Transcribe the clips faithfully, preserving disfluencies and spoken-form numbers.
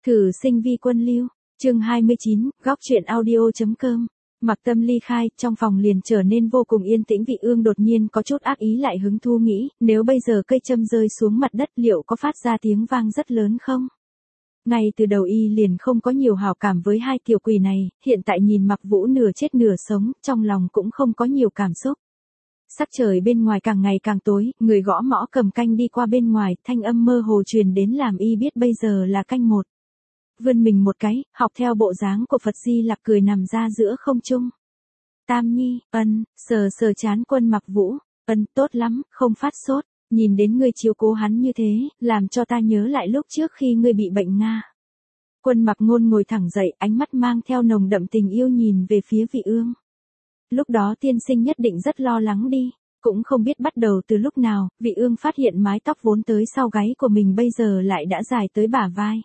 Thử sinh vi quân lưu, chương hai mươi chín, góc truyện audio.com. Mặc Tâm ly khai, trong phòng liền trở nên vô cùng yên tĩnh. Vị Ương đột nhiên có chút ác ý lại hứng thú nghĩ, nếu bây giờ cây châm rơi xuống mặt đất liệu có phát ra tiếng vang rất lớn không? Ngay từ đầu y liền không có nhiều hảo cảm với hai tiểu quỷ này, hiện tại nhìn Mặc Vũ nửa chết nửa sống, trong lòng cũng không có nhiều cảm xúc. Sắc trời bên ngoài càng ngày càng tối, người gõ mõ cầm canh đi qua bên ngoài, thanh âm mơ hồ truyền đến làm y biết bây giờ là canh một. Vươn mình một cái, học theo bộ dáng của Phật Di Lặc cười nằm ra giữa không trung. Tam Nhi, ân, sờ sờ chán Quân Mặc Vũ, ân, tốt lắm, không phát sốt, nhìn đến ngươi chiếu cố hắn như thế, làm cho ta nhớ lại lúc trước khi ngươi bị bệnh Nga. Quân Mặc Ngôn ngồi thẳng dậy, ánh mắt mang theo nồng đậm tình yêu nhìn về phía Vị Ương. Lúc đó tiên sinh nhất định rất lo lắng đi, cũng không biết bắt đầu từ lúc nào, Vị Ương phát hiện mái tóc vốn tới sau gáy của mình bây giờ lại đã dài tới bả vai.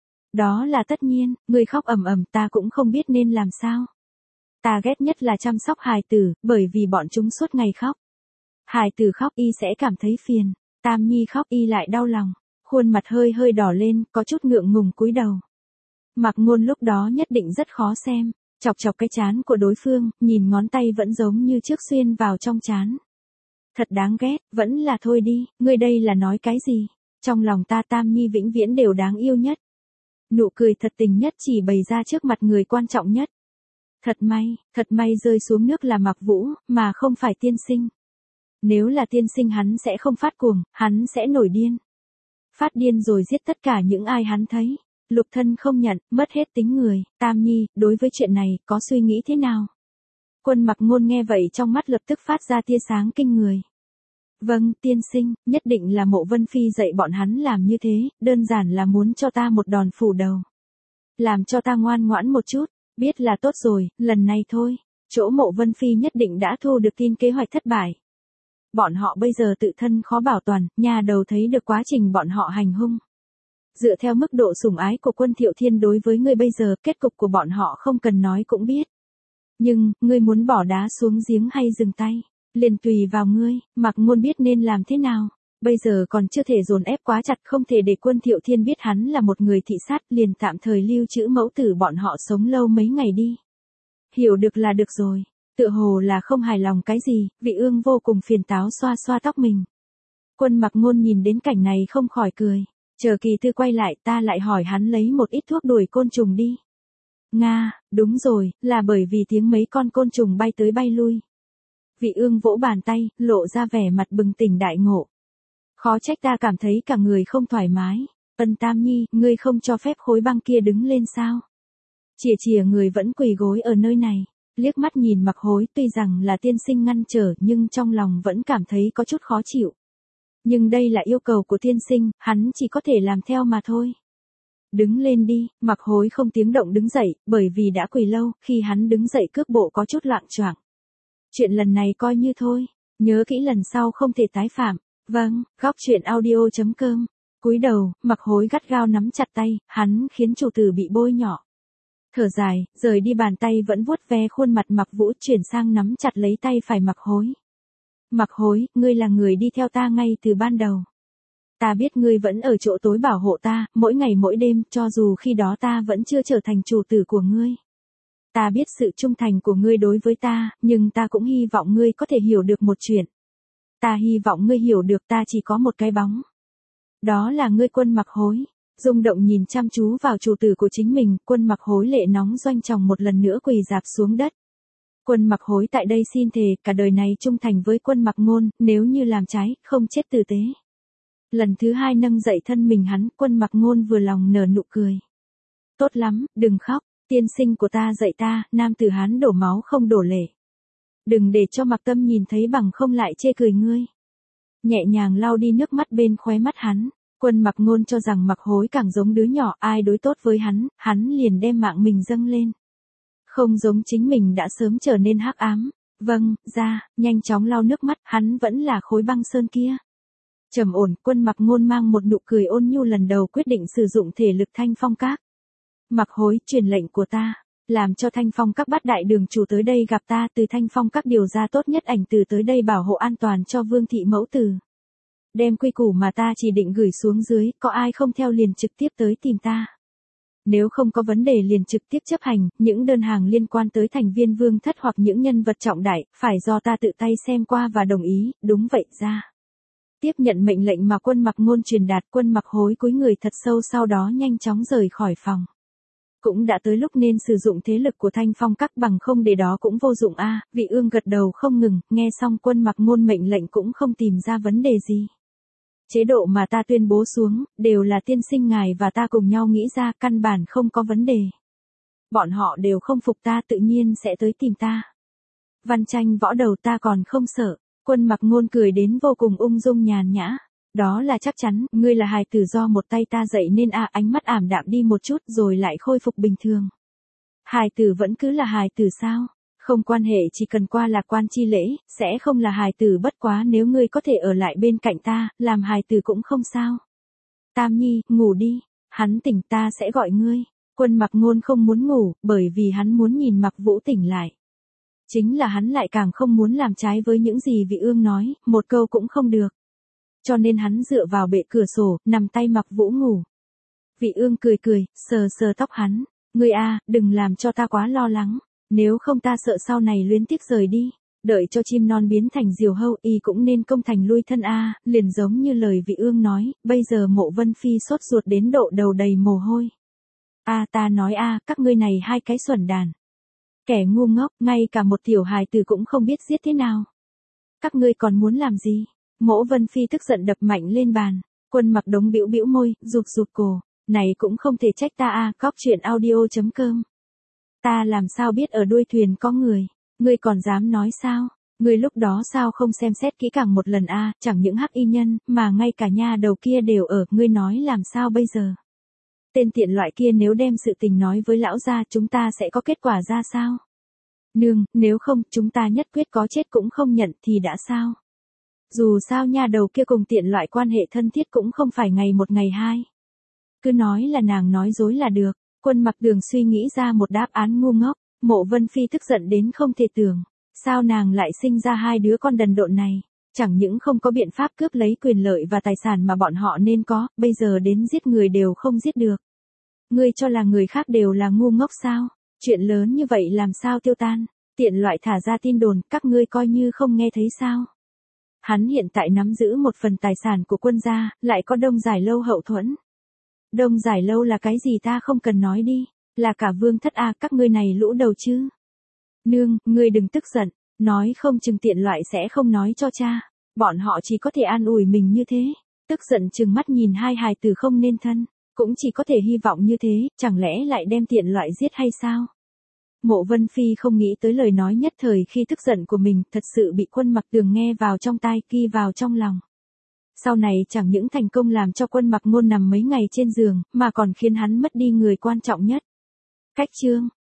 Đó là tất nhiên, ngươi khóc ầm ầm ta cũng không biết nên làm sao. Ta ghét nhất là chăm sóc hài tử, bởi vì bọn chúng suốt ngày khóc. Hài tử khóc y sẽ cảm thấy phiền, Tam Nhi khóc y lại đau lòng, khuôn mặt hơi hơi đỏ lên, có chút ngượng ngùng cúi đầu. Mặc Ngôn lúc đó nhất định rất khó xem, chọc chọc cái trán của đối phương, nhìn ngón tay vẫn giống như trước xuyên vào trong trán. Thật đáng ghét, vẫn là thôi đi, ngươi đây là nói cái gì? Trong lòng ta Tam Nhi vĩnh viễn đều đáng yêu nhất. Nụ cười thật tình nhất chỉ bày ra trước mặt người quan trọng nhất. Thật may, thật may rơi xuống nước là Mặc Vũ, mà không phải tiên sinh. Nếu là tiên sinh hắn sẽ không phát cuồng, hắn sẽ nổi điên. Phát điên rồi giết tất cả những ai hắn thấy. Lục thân không nhận, mất hết tính người. Tam Nhi, đối với chuyện này, có suy nghĩ thế nào? Quân Mặc Ngôn nghe vậy trong mắt lập tức phát ra tia sáng kinh người. Vâng, tiên sinh, nhất định là Mộ Vân Phi dạy bọn hắn làm như thế, đơn giản là muốn cho ta một đòn phủ đầu. Làm cho ta ngoan ngoãn một chút, biết là tốt rồi, lần này thôi. Chỗ Mộ Vân Phi nhất định đã thu được tin kế hoạch thất bại. Bọn họ bây giờ tự thân khó bảo toàn, nhà đầu thấy được quá trình bọn họ hành hung. Dựa theo mức độ sủng ái của Quân Thiệu Thiên đối với ngươi bây giờ, kết cục của bọn họ không cần nói cũng biết. Nhưng, ngươi muốn bỏ đá xuống giếng hay dừng tay? Liền tùy vào ngươi. Mặc Ngôn biết nên làm thế nào. Bây giờ còn chưa thể dồn ép quá chặt, không thể để Quân Thiệu Thiên biết hắn là một người thị sát, liền tạm thời lưu trữ mẫu tử bọn họ sống lâu mấy ngày đi. Hiểu được là được rồi. Tựa hồ là không hài lòng cái gì, Vị Ương vô cùng phiền táo xoa xoa tóc mình. Quân Mặc Ngôn nhìn đến cảnh này không khỏi cười. Chờ kỳ thư quay lại ta lại hỏi hắn lấy một ít thuốc đuổi côn trùng đi. Nga, đúng rồi, là bởi vì tiếng mấy con côn trùng bay tới bay lui. Vị Ương vỗ bàn tay, lộ ra vẻ mặt bừng tỉnh đại ngộ. Khó trách ta cảm thấy cả người không thoải mái. Ân Tam Nhi, ngươi không cho phép khối băng kia đứng lên sao? Chìa chìa người vẫn quỳ gối ở nơi này, liếc mắt nhìn Mặc Hối, tuy rằng là tiên sinh ngăn trở nhưng trong lòng vẫn cảm thấy có chút khó chịu. Nhưng đây là yêu cầu của tiên sinh, hắn chỉ có thể làm theo mà thôi. Đứng lên đi, Mặc Hối không tiếng động đứng dậy, bởi vì đã quỳ lâu, khi hắn đứng dậy cước bộ có chút loạng choạng. Chuyện lần này coi như thôi, nhớ kỹ lần sau không thể tái phạm. Vâng, góc truyện audio.com. Cúi đầu, Mặc Hối gắt gao nắm chặt tay, hắn khiến chủ tử bị bôi nhỏ. Thở dài, rời đi bàn tay vẫn vuốt ve khuôn mặt Mặc Vũ, chuyển sang nắm chặt lấy tay phải Mặc Hối. Mặc Hối, ngươi là người đi theo ta ngay từ ban đầu. Ta biết ngươi vẫn ở chỗ tối bảo hộ ta, mỗi ngày mỗi đêm, cho dù khi đó ta vẫn chưa trở thành chủ tử của ngươi. Ta biết sự trung thành của ngươi đối với ta, nhưng ta cũng hy vọng ngươi có thể hiểu được một chuyện. Ta hy vọng ngươi hiểu được ta chỉ có một cái bóng. Đó là ngươi. Quân Mặc Hối rung động nhìn chăm chú vào chủ tử của chính mình, Quân Mặc Hối lệ nóng doanh tròng một lần nữa quỳ rạp xuống đất. Quân Mặc Hối tại đây xin thề cả đời này trung thành với Quân Mặc Ngôn, nếu như làm trái, không chết tử tế. Lần thứ hai nâng dậy thân mình hắn, Quân Mặc Ngôn vừa lòng nở nụ cười. Tốt lắm, đừng khóc, tiên sinh của ta dạy ta, nam tử Hán đổ máu không đổ lệ. Đừng để cho Mặc Tâm nhìn thấy bằng không lại chê cười ngươi. Nhẹ nhàng lau đi nước mắt bên khóe mắt hắn, Quân Mặc Ngôn cho rằng Mặc Hối càng giống đứa nhỏ, ai đối tốt với hắn, hắn liền đem mạng mình dâng lên. Không giống chính mình đã sớm trở nên hắc ám. Vâng, ra, nhanh chóng lau nước mắt, hắn vẫn là khối băng sơn kia. Trầm ổn, Quân Mặc Ngôn mang một nụ cười ôn nhu lần đầu quyết định sử dụng thể lực Thanh Phong Các. Mặc Hối, truyền lệnh của ta, làm cho Thanh Phong Các bắt đại đường chủ tới đây gặp ta, từ Thanh Phong Các điều ra tốt nhất ảnh từ tới đây bảo hộ an toàn cho Vương thị mẫu tử. Đem quy củ mà ta chỉ định gửi xuống dưới, có ai không theo liền trực tiếp tới tìm ta. Nếu không có vấn đề liền trực tiếp chấp hành, những đơn hàng liên quan tới thành viên vương thất hoặc những nhân vật trọng đại, phải do ta tự tay xem qua và đồng ý, đúng vậy ra. Tiếp nhận mệnh lệnh mà Quân Mặc Ngôn truyền đạt, Quân Mặc hối cúi người thật sâu sau đó nhanh chóng rời khỏi phòng. Cũng đã tới lúc nên sử dụng thế lực của Thanh Phong Các, bằng không để đó cũng vô dụng a. Vị Ương gật đầu không ngừng, nghe xong Quân Mặc Ngôn mệnh lệnh cũng không tìm ra vấn đề gì. Chế độ mà ta tuyên bố xuống, đều là tiên sinh ngài và ta cùng nhau nghĩ ra, căn bản không có vấn đề. Bọn họ đều không phục ta, tự nhiên sẽ tới tìm ta. Văn tranh võ đầu ta còn không sợ. Quân Mặc Ngôn cười đến vô cùng ung dung nhàn nhã. Đó là chắc chắn, ngươi là hài tử do một tay ta dạy nên a. Ánh mắt ảm đạm đi một chút rồi lại khôi phục bình thường. Hài tử vẫn cứ là hài tử sao? Không quan hệ, chỉ cần qua lạc quan chi lễ, sẽ không là hài tử, bất quá nếu ngươi có thể ở lại bên cạnh ta, làm hài tử cũng không sao. Tam Nhi, ngủ đi, hắn tỉnh ta sẽ gọi ngươi. Quân Mặc Ngôn không muốn ngủ, bởi vì hắn muốn nhìn Mặc Vũ tỉnh lại. Chính là hắn lại càng không muốn làm trái với những gì Vị Ương nói, một câu cũng không được. Cho nên hắn dựa vào bệ cửa sổ, nằm tay Mặc Vũ ngủ. Vị Ương cười cười, sờ sờ tóc hắn, ngươi a, đừng làm cho ta quá lo lắng. Nếu không ta sợ sau này luyến tiếc rời đi, đợi cho chim non biến thành diều hâu y cũng nên công thành lui thân a. Liền giống như lời Vị Ương nói, bây giờ Mộ Vân Phi sốt ruột đến độ đầu đầy mồ hôi. A ta nói a, các ngươi này hai cái xuẩn đàn. Kẻ ngu ngốc, ngay cả một tiểu hài tử cũng không biết giết thế nào. Các ngươi còn muốn làm gì? Mộ Vân Phi tức giận đập mạnh lên bàn. Quân Mặc Đống bĩu bĩu môi, rụt rụt cổ, này cũng không thể trách ta a. Cóc truyện audio chấm com. Ta làm sao biết ở đuôi thuyền có người, ngươi còn dám nói sao? Ngươi lúc đó sao không xem xét kỹ càng một lần a, chẳng những hắc y nhân, mà ngay cả nha đầu kia đều ở, ngươi nói làm sao bây giờ? Tên tiện loại kia nếu đem sự tình nói với lão gia, chúng ta sẽ có kết quả ra sao? Nương, nếu không, chúng ta nhất quyết có chết cũng không nhận thì đã sao? Dù sao nha đầu kia cùng tiện loại quan hệ thân thiết cũng không phải ngày một ngày hai. Cứ nói là nàng nói dối là được. Quân Mặc Đường suy nghĩ ra một đáp án ngu ngốc. Mộ Vân Phi tức giận đến không thể tưởng. Sao nàng lại sinh ra hai đứa con đần độn này? Chẳng những không có biện pháp cướp lấy quyền lợi và tài sản mà bọn họ nên có, bây giờ đến giết người đều không giết được. Ngươi cho là người khác đều là ngu ngốc sao? Chuyện lớn như vậy làm sao tiêu tan? Tiện loại thả ra tin đồn, các ngươi coi như không nghe thấy sao? Hắn hiện tại nắm giữ một phần tài sản của quân gia, lại có Đông Giải Lâu hậu thuẫn. Đông Giải Lâu là cái gì ta không cần nói đi, là cả vương thất a, các ngươi này lũ đầu chứ. Nương, ngươi đừng tức giận, nói không chừng tiện loại sẽ không nói cho cha, bọn họ chỉ có thể an ủi mình như thế. Tức giận trừng mắt nhìn hai hài tử không nên thân, cũng chỉ có thể hy vọng như thế, chẳng lẽ lại đem tiện loại giết hay sao? Mộ Vân Phi không nghĩ tới lời nói nhất thời khi tức giận của mình, thật sự bị Quân Mặc Đường nghe vào trong tai, ghi vào trong lòng. Sau này chẳng những thành công làm cho Quân Mặc Ngôn nằm mấy ngày trên giường, mà còn khiến hắn mất đi người quan trọng nhất. Cách chương